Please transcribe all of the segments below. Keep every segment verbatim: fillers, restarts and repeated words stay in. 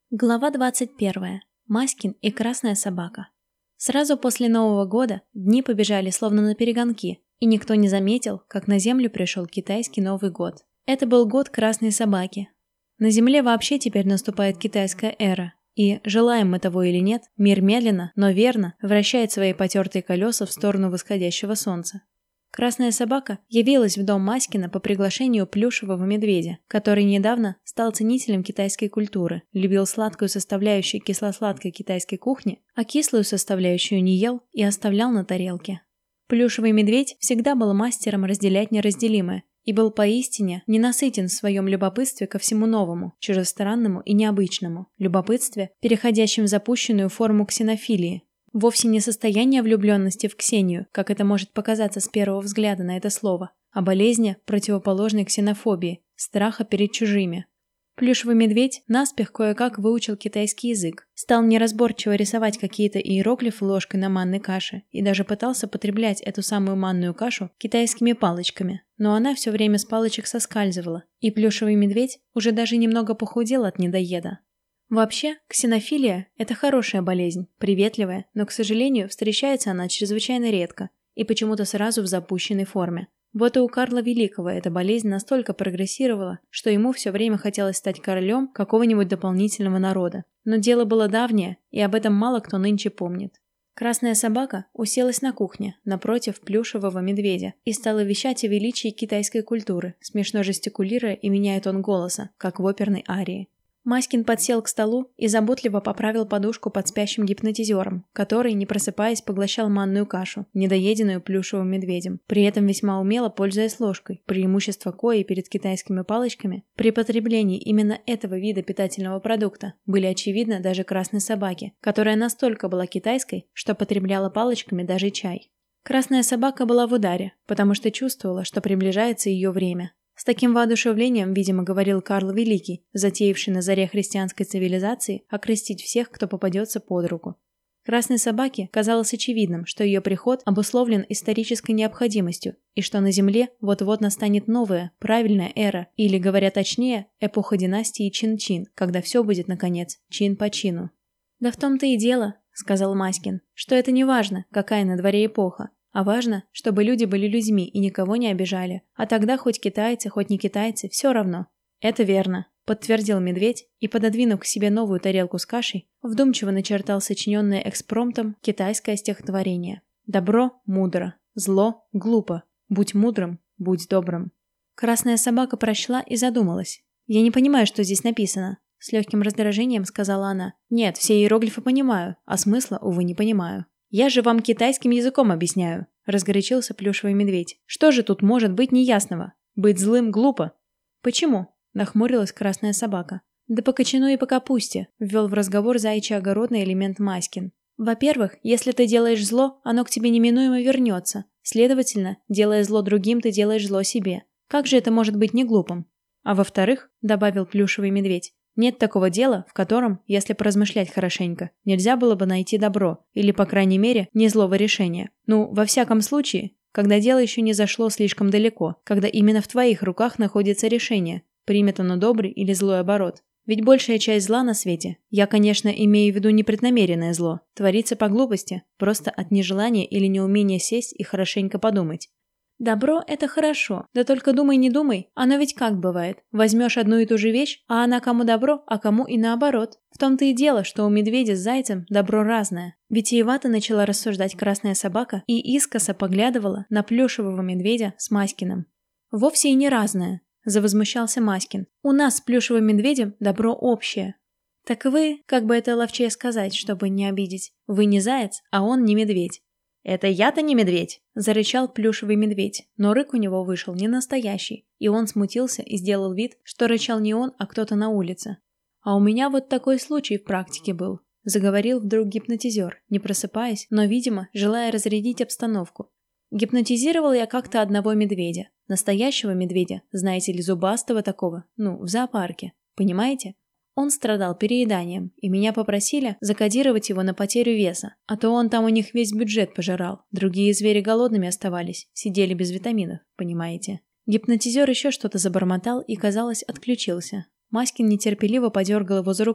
Глава двадцать первая. Маськин и красная собака. Сразу после Нового года дни побежали словно наперегонки, и никто не заметил, как на Землю пришел китайский Новый год. Это был год красной собаки. На Земле вообще теперь наступает китайская эра, и, желаем мы того или нет, мир медленно, но верно вращает свои потертые колеса в сторону восходящего солнца. Красная собака явилась в дом Маськина по приглашению плюшевого медведя, который недавно стал ценителем китайской культуры, любил сладкую составляющую кисло-сладкой китайской кухни, а кислую составляющую не ел и оставлял на тарелке. Плюшевый медведь всегда был мастером разделять неразделимое и был поистине ненасытен в своем любопытстве ко всему новому, чужестранному и необычному, любопытстве, переходящем в запущенную форму ксенофилии. Вовсе не состояние влюбленности в Ксению, как это может показаться с первого взгляда на это слово, а болезни, противоположной ксенофобии, страха перед чужими. Плюшевый медведь наспех кое-как выучил китайский язык, стал неразборчиво рисовать какие-то иероглифы ложкой на манной каше и даже пытался потреблять эту самую манную кашу китайскими палочками, но она все время с палочек соскальзывала, и плюшевый медведь уже даже немного похудел от недоеда. Вообще, ксенофилия – это хорошая болезнь, приветливая, но, к сожалению, встречается она чрезвычайно редко и почему-то сразу в запущенной форме. Вот и у Карла Великого эта болезнь настолько прогрессировала, что ему все время хотелось стать королем какого-нибудь дополнительного народа. Но дело было давнее, и об этом мало кто нынче помнит. Красная собака уселась на кухне, напротив плюшевого медведя, и стала вещать о величии китайской культуры, смешно жестикулируя и меняя тон голоса, как в оперной арии. Маськин подсел к столу и заботливо поправил подушку под спящим гипнотизером, который, не просыпаясь, поглощал манную кашу, недоеденную плюшевым медведем, при этом весьма умело пользуясь ложкой, преимущество кои перед китайскими палочками, при потреблении именно этого вида питательного продукта были очевидны даже красной собаке, которая настолько была китайской, что потребляла палочками даже чай. Красная собака была в ударе, потому что чувствовала, что приближается ее время. С таким воодушевлением, видимо, говорил Карл Великий, затеявший на заре христианской цивилизации окрестить всех, кто попадется под руку. Красной собаке казалось очевидным, что ее приход обусловлен исторической необходимостью, и что на Земле вот-вот настанет новая, правильная эра, или, говоря точнее, эпоха династии Чин-Чин, когда все будет, наконец, чин по чину. «Да в том-то и дело», — сказал Маськин, — «что это не важно, какая на дворе эпоха. А важно, чтобы люди были людьми и никого не обижали. А тогда хоть китайцы, хоть не китайцы, все равно». «Это верно», — подтвердил медведь и, пододвинув к себе новую тарелку с кашей, вдумчиво начертал сочиненное экспромтом китайское стихотворение. «Добро – мудро, зло – глупо, будь мудрым, будь добрым». Красная собака прочла и задумалась. «Я не понимаю, что здесь написано», — с легким раздражением сказала она. «Нет, все иероглифы понимаю, а смысла, увы, не понимаю». «Я же вам китайским языком объясняю», — разгорячился плюшевый медведь. «Что же тут может быть неясного? Быть злым глупо». «Почему?» — нахмурилась красная собака. «Да по кочану и по капусте», — ввел в разговор заячий огородный элемент Маськин. «Во-первых, если ты делаешь зло, оно к тебе неминуемо вернется. Следовательно, делая зло другим, ты делаешь зло себе. Как же это может быть не глупым? А во-вторых, — добавил плюшевый медведь, — нет такого дела, в котором, если поразмышлять хорошенько, нельзя было бы найти добро, или, по крайней мере, не злого решения. Ну, во всяком случае, когда дело еще не зашло слишком далеко, когда именно в твоих руках находится решение, примет оно добрый или злой оборот. Ведь большая часть зла на свете, я, конечно, имею в виду непреднамеренное зло, творится по глупости, просто от нежелания или неумения сесть и хорошенько подумать. Добро – это хорошо, да только думай не думай, оно ведь как бывает. Возьмешь одну и ту же вещь, а она кому добро, а кому и наоборот. В том-то и дело, что у медведя с зайцем добро разное. Витиевато начала рассуждать красная собака и искоса поглядывала на плюшевого медведя с Маськиным. «Вовсе и не разное», – завозмущался Маськин. «У нас с плюшевым медведем добро общее». «Так вы, как бы это ловчее сказать, чтобы не обидеть, вы не заяц, а он не медведь». «Это я-то не медведь!» – зарычал плюшевый медведь, но рык у него вышел не настоящий, и он смутился и сделал вид, что рычал не он, а кто-то на улице. «А у меня вот такой случай в практике был», – заговорил вдруг гипнотизер, не просыпаясь, но, видимо, желая разрядить обстановку. «Гипнотизировал я как-то одного медведя, настоящего медведя, знаете ли, зубастого такого, ну, в зоопарке, понимаете?» Он страдал перееданием, и меня попросили закодировать его на потерю веса, а то он там у них весь бюджет пожирал. Другие звери голодными оставались, сидели без витаминов, понимаете. Гипнотизер еще что-то забормотал и, казалось, отключился. Маськин нетерпеливо подергал его за рукав.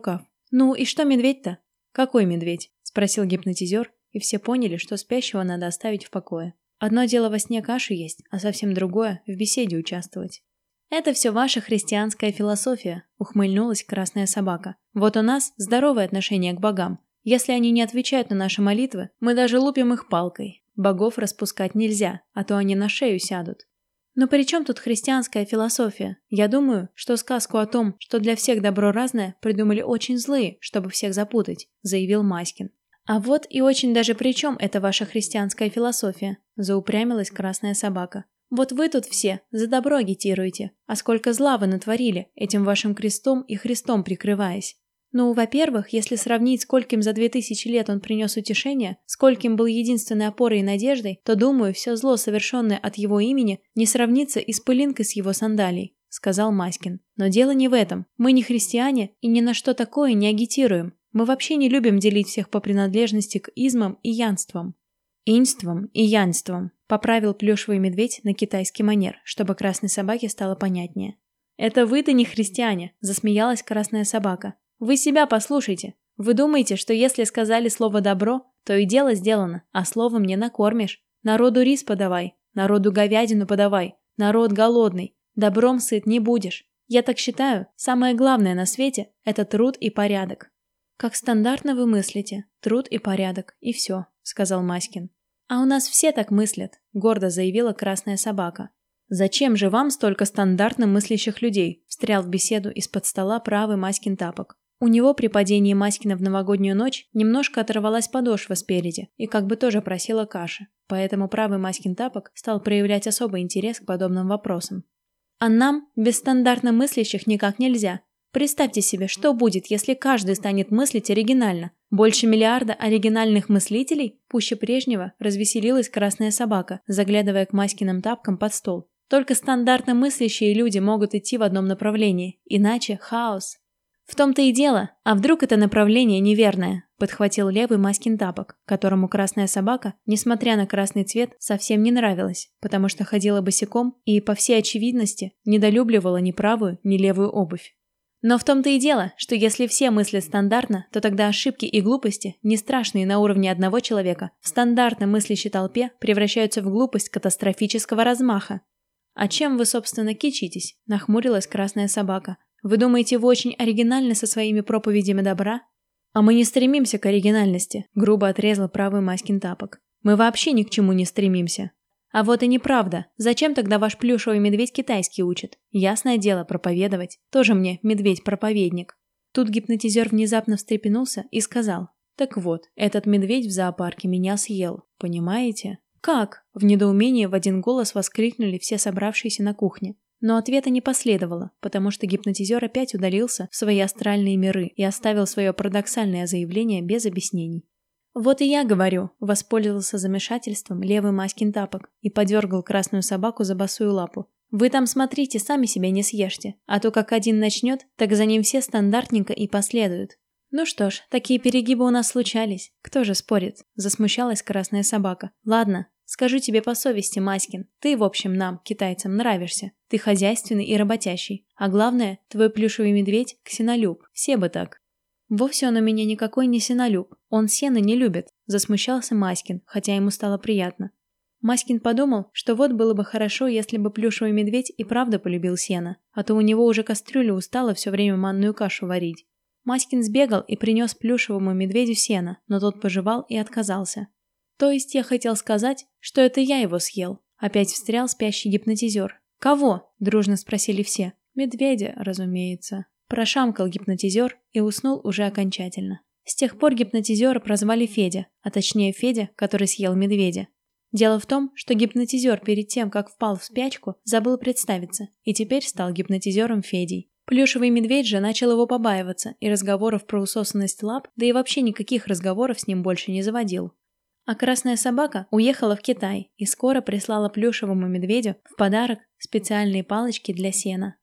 «Ну и что медведь-то?» «Какой медведь?» – спросил гипнотизер, и все поняли, что спящего надо оставить в покое. Одно дело во сне кашу есть, а совсем другое – в беседе участвовать. «Это все ваша христианская философия», – ухмыльнулась красная собака. «Вот у нас здоровое отношение к богам. Если они не отвечают на наши молитвы, мы даже лупим их палкой. Богов распускать нельзя, а то они на шею сядут». «Но при чем тут христианская философия? Я думаю, что сказку о том, что для всех добро разное, придумали очень злые, чтобы всех запутать», – заявил Маськин. «А вот и очень даже при чем это ваша христианская философия?» – заупрямилась красная собака. «Вот вы тут все за добро агитируете, а сколько зла вы натворили, этим вашим крестом и Христом прикрываясь. Ну, во-первых, если сравнить, скольким за две тысячи лет он принес утешение, скольким был единственной опорой и надеждой, то, думаю, все зло, совершенное от его имени, не сравнится и с пылинкой с его сандалий», – сказал Маськин. «Но дело не в этом. Мы не христиане и ни на что такое не агитируем. Мы вообще не любим делить всех по принадлежности к измам и янствам». «Инствам и янствам», – поправил плюшевый медведь на китайский манер, чтобы красной собаке стало понятнее. «Это вы-то не христиане», – засмеялась красная собака. «Вы себя послушайте. Вы думаете, что если сказали слово «добро», то и дело сделано, а словом не накормишь. Народу рис подавай, народу говядину подавай, народ голодный, добром сыт не будешь. Я так считаю, самое главное на свете – это труд и порядок». «Как стандартно вы мыслите. Труд и порядок, и все», – сказал Маськин. «А у нас все так мыслят», – гордо заявила красная собака. «Зачем же вам столько стандартно мыслящих людей?» – встрял в беседу из-под стола правый Маськин тапок. У него при падении Маськина в новогоднюю ночь немножко оторвалась подошва спереди и как бы тоже просила каши, поэтому правый Маськин тапок стал проявлять особый интерес к подобным вопросам. «А нам, без стандартно мыслящих, никак нельзя. Представьте себе, что будет, если каждый станет мыслить оригинально. Больше миллиарда оригинальных мыслителей?» Пуще прежнего развеселилась красная собака, заглядывая к Маськиным тапкам под стол. «Только стандартно мыслящие люди могут идти в одном направлении, иначе хаос». «В том-то и дело, а вдруг это направление неверное?» – подхватил левый Маськин тапок, которому красная собака, несмотря на красный цвет, совсем не нравилась, потому что ходила босиком и, по всей очевидности, недолюбливала ни правую, ни левую обувь. «Но в том-то и дело, что если все мыслят стандартно, то тогда ошибки и глупости, не страшные на уровне одного человека, в стандартно мыслящей толпе превращаются в глупость катастрофического размаха». «А чем вы, собственно, кичитесь?» – нахмурилась красная собака. «Вы думаете, вы очень оригинальны со своими проповедями добра?» «А мы не стремимся к оригинальности», – грубо отрезал правый Маськин тапок. «Мы вообще ни к чему не стремимся». «А вот и неправда. Зачем тогда ваш плюшевый медведь китайский учит? Ясное дело, проповедовать. Тоже мне медведь-проповедник». Тут гипнотизер внезапно встрепенулся и сказал: «Так вот, этот медведь в зоопарке меня съел. Понимаете?» «Как?» – в недоумении в один голос воскликнули все собравшиеся на кухне. Но ответа не последовало, потому что гипнотизер опять удалился в свои астральные миры и оставил свое парадоксальное заявление без объяснений. «Вот и я говорю», – воспользовался замешательством левый Маськин тапок и подергал красную собаку за босую лапу. «Вы там смотрите, сами себя не съешьте, а то как один начнет, так за ним все стандартненько и последуют». «Ну что ж, такие перегибы у нас случались. Кто же спорит?» – засмущалась красная собака. «Ладно. Скажу тебе по совести, Маськин, ты, в общем, нам, китайцам, нравишься. Ты хозяйственный и работящий. А главное, твой плюшевый медведь – ксенолюб. Все бы так». «Вовсе он у меня никакой не сенолюб. Он сено не любит», – засмущался Маськин, хотя ему стало приятно. Маськин подумал, что вот было бы хорошо, если бы плюшевый медведь и правда полюбил сено, а то у него уже кастрюля устала все время манную кашу варить. Маськин сбегал и принес плюшевому медведю сено, но тот пожевал и отказался. «То есть я хотел сказать, что это я его съел?» Опять встрял спящий гипнотизер. «Кого?» – дружно спросили все. «Медведя, разумеется». Прошамкал гипнотизер и уснул уже окончательно. С тех пор гипнотизера прозвали Федя, а точнее Федя, который съел медведя. Дело в том, что гипнотизер перед тем, как впал в спячку, забыл представиться, и теперь стал гипнотизером Федей. Плюшевый медведь же начал его побаиваться, и разговоров про усосанность лап, да и вообще никаких разговоров с ним больше не заводил. А красная собака уехала в Китай и скоро прислала плюшевому медведю в подарок специальные палочки для сена.